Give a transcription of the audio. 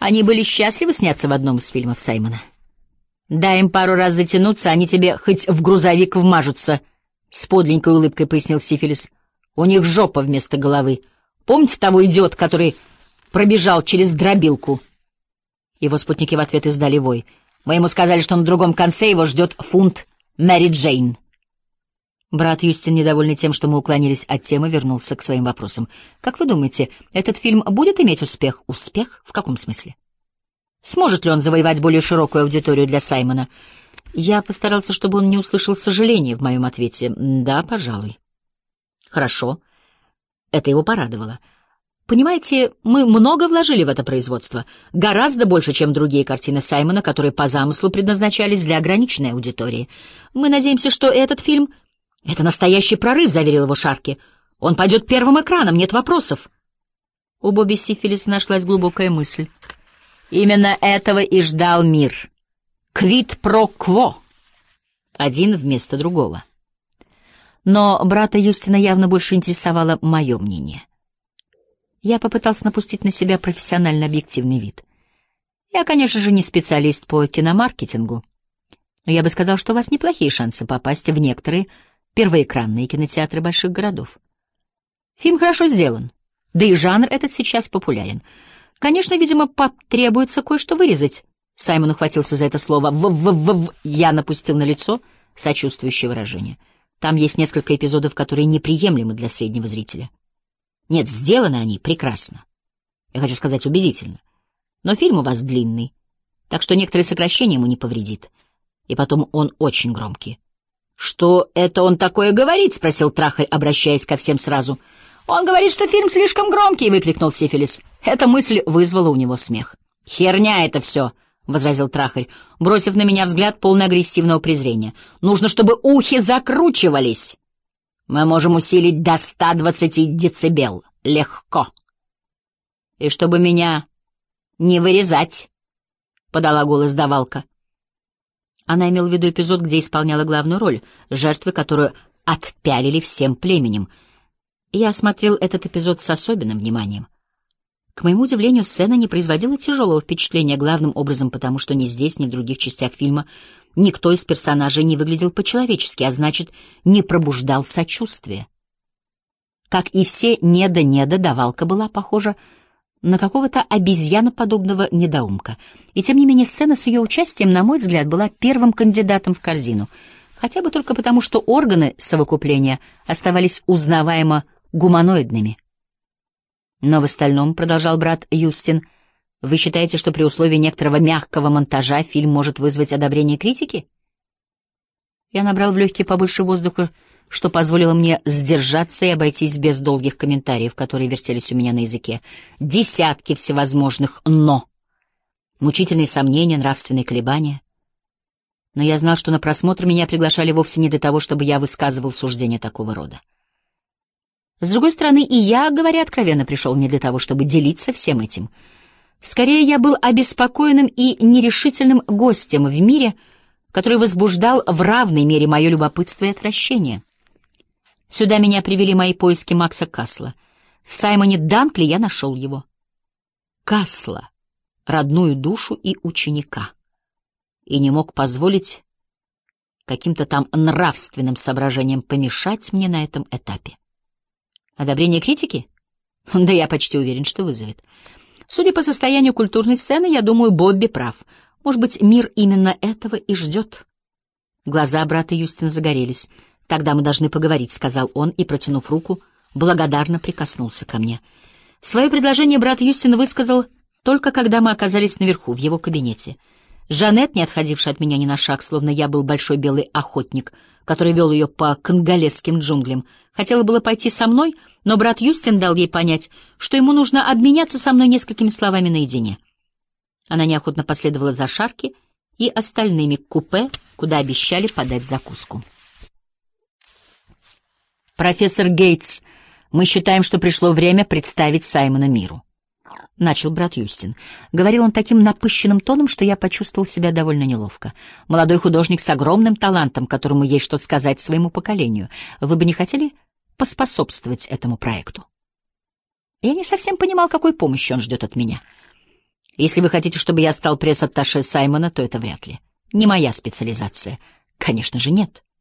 Они были счастливы сняться в одном из фильмов Саймона. Дай им пару раз затянуться, они тебе хоть в грузовик вмажутся, — с подленькой улыбкой пояснил Сифилис. У них жопа вместо головы. Помните того идиота, который пробежал через дробилку? Его спутники в ответ издали вой. Мы ему сказали, что на другом конце его ждет фунт Мэри Джейн. Брат Юстин, недовольный тем, что мы уклонились от темы, вернулся к своим вопросам. Как вы думаете, этот фильм будет иметь успех? Успех? В каком смысле? Сможет ли он завоевать более широкую аудиторию для Саймона? Я постарался, чтобы он не услышал сожаления в моем ответе. Да, пожалуй. Хорошо. Это его порадовало. Понимаете, мы много вложили в это производство. Гораздо больше, чем другие картины Саймона, которые по замыслу предназначались для ограниченной аудитории. Мы надеемся, что этот фильм — это настоящий прорыв, заверил его Шарки. Он пойдет первым экраном, нет вопросов. У Бобби Сифилиса нашлась глубокая мысль. Именно этого и ждал мир. Квид про кво. Один вместо другого. Но брата Юстина явно больше интересовало мое мнение. Я попытался напустить на себя профессионально объективный вид. Я, конечно же, не специалист по киномаркетингу, но я бы сказал, что у вас неплохие шансы попасть в некоторые первоэкранные кинотеатры больших городов. Фильм хорошо сделан, да и жанр этот сейчас популярен. Конечно, видимо, потребуется кое-что вырезать. Саймон ухватился за это слово. Я напустил на лицо сочувствующее выражение. Там есть несколько эпизодов, которые неприемлемы для среднего зрителя. Нет, сделаны они прекрасно. Я хочу сказать, убедительно. Но фильм у вас длинный, так что некоторые сокращения ему не повредит. И потом он очень громкий. «Что это он такое говорит?» — спросил Трахарь, обращаясь ко всем сразу. «Он говорит, что фильм слишком громкий!» — выкрикнул Сифилис. Эта мысль вызвала у него смех. «Херня это все!» — возразил Трахарь, бросив на меня взгляд полный агрессивного презрения. «Нужно, чтобы ухи закручивались. Мы можем усилить до 120 децибел. Легко. И чтобы меня не вырезать», — подала голос давалка. Она имела в виду эпизод, где исполняла главную роль, жертвы, которую отпялили всем племенем. Я осмотрел этот эпизод с особенным вниманием. К моему удивлению, сцена не производила тяжелого впечатления, главным образом потому, что ни здесь, ни в других частях фильма никто из персонажей не выглядел по-человечески, а значит, не пробуждал сочувствия. Как и все неда-неда, давалка была похожа на какого-то обезьяноподобного недоумка. И тем не менее сцена с ее участием, на мой взгляд, была первым кандидатом в корзину, хотя бы только потому, что органы совокупления оставались узнаваемо гуманоидными. Но в остальном, — продолжал брат Юстин, — вы считаете, что при условии некоторого мягкого монтажа фильм может вызвать одобрение критики? Я набрал в легкие побольше воздуха, что позволило мне сдержаться и обойтись без долгих комментариев, которые вертелись у меня на языке. Десятки всевозможных «но». Мучительные сомнения, нравственные колебания. Но я знал, что на просмотр меня приглашали вовсе не для того, чтобы я высказывал суждения такого рода. С другой стороны, и я, говоря откровенно, пришел не для того, чтобы делиться всем этим. Скорее, я был обеспокоенным и нерешительным гостем в мире, который возбуждал в равной мере мое любопытство и отвращение. Сюда меня привели мои поиски Макса Касла. В Саймоне Данкли я нашел его. Касла, родную душу и ученика. И не мог позволить каким-то там нравственным соображениям помешать мне на этом этапе. Одобрение критики? Да я почти уверен, что вызовет. Судя по состоянию культурной сцены, я думаю, Бобби прав. Может быть, мир именно этого и ждет. Глаза брата Юстина загорелись. «Тогда мы должны поговорить», — сказал он, и, протянув руку, благодарно прикоснулся ко мне. Свое предложение брат Юстин высказал только когда мы оказались наверху, в его кабинете. Жанет, не отходившая от меня ни на шаг, словно я был большой белый охотник, который вел ее по конголезским джунглям, хотела было пойти со мной, но брат Юстин дал ей понять, что ему нужно обменяться со мной несколькими словами наедине. Она неохотно последовала за Шарки и остальными к купе, куда обещали подать закуску. «Профессор Гейтс, мы считаем, что пришло время представить Саймона миру», — начал брат Юстин. Говорил он таким напыщенным тоном, что я почувствовал себя довольно неловко. «Молодой художник с огромным талантом, которому есть что сказать своему поколению. Вы бы не хотели поспособствовать этому проекту?» Я не совсем понимал, какой помощи он ждет от меня. Если вы хотите, чтобы я стал пресс-атташе Саймона, то это вряд ли. Не моя специализация. Конечно же, нет.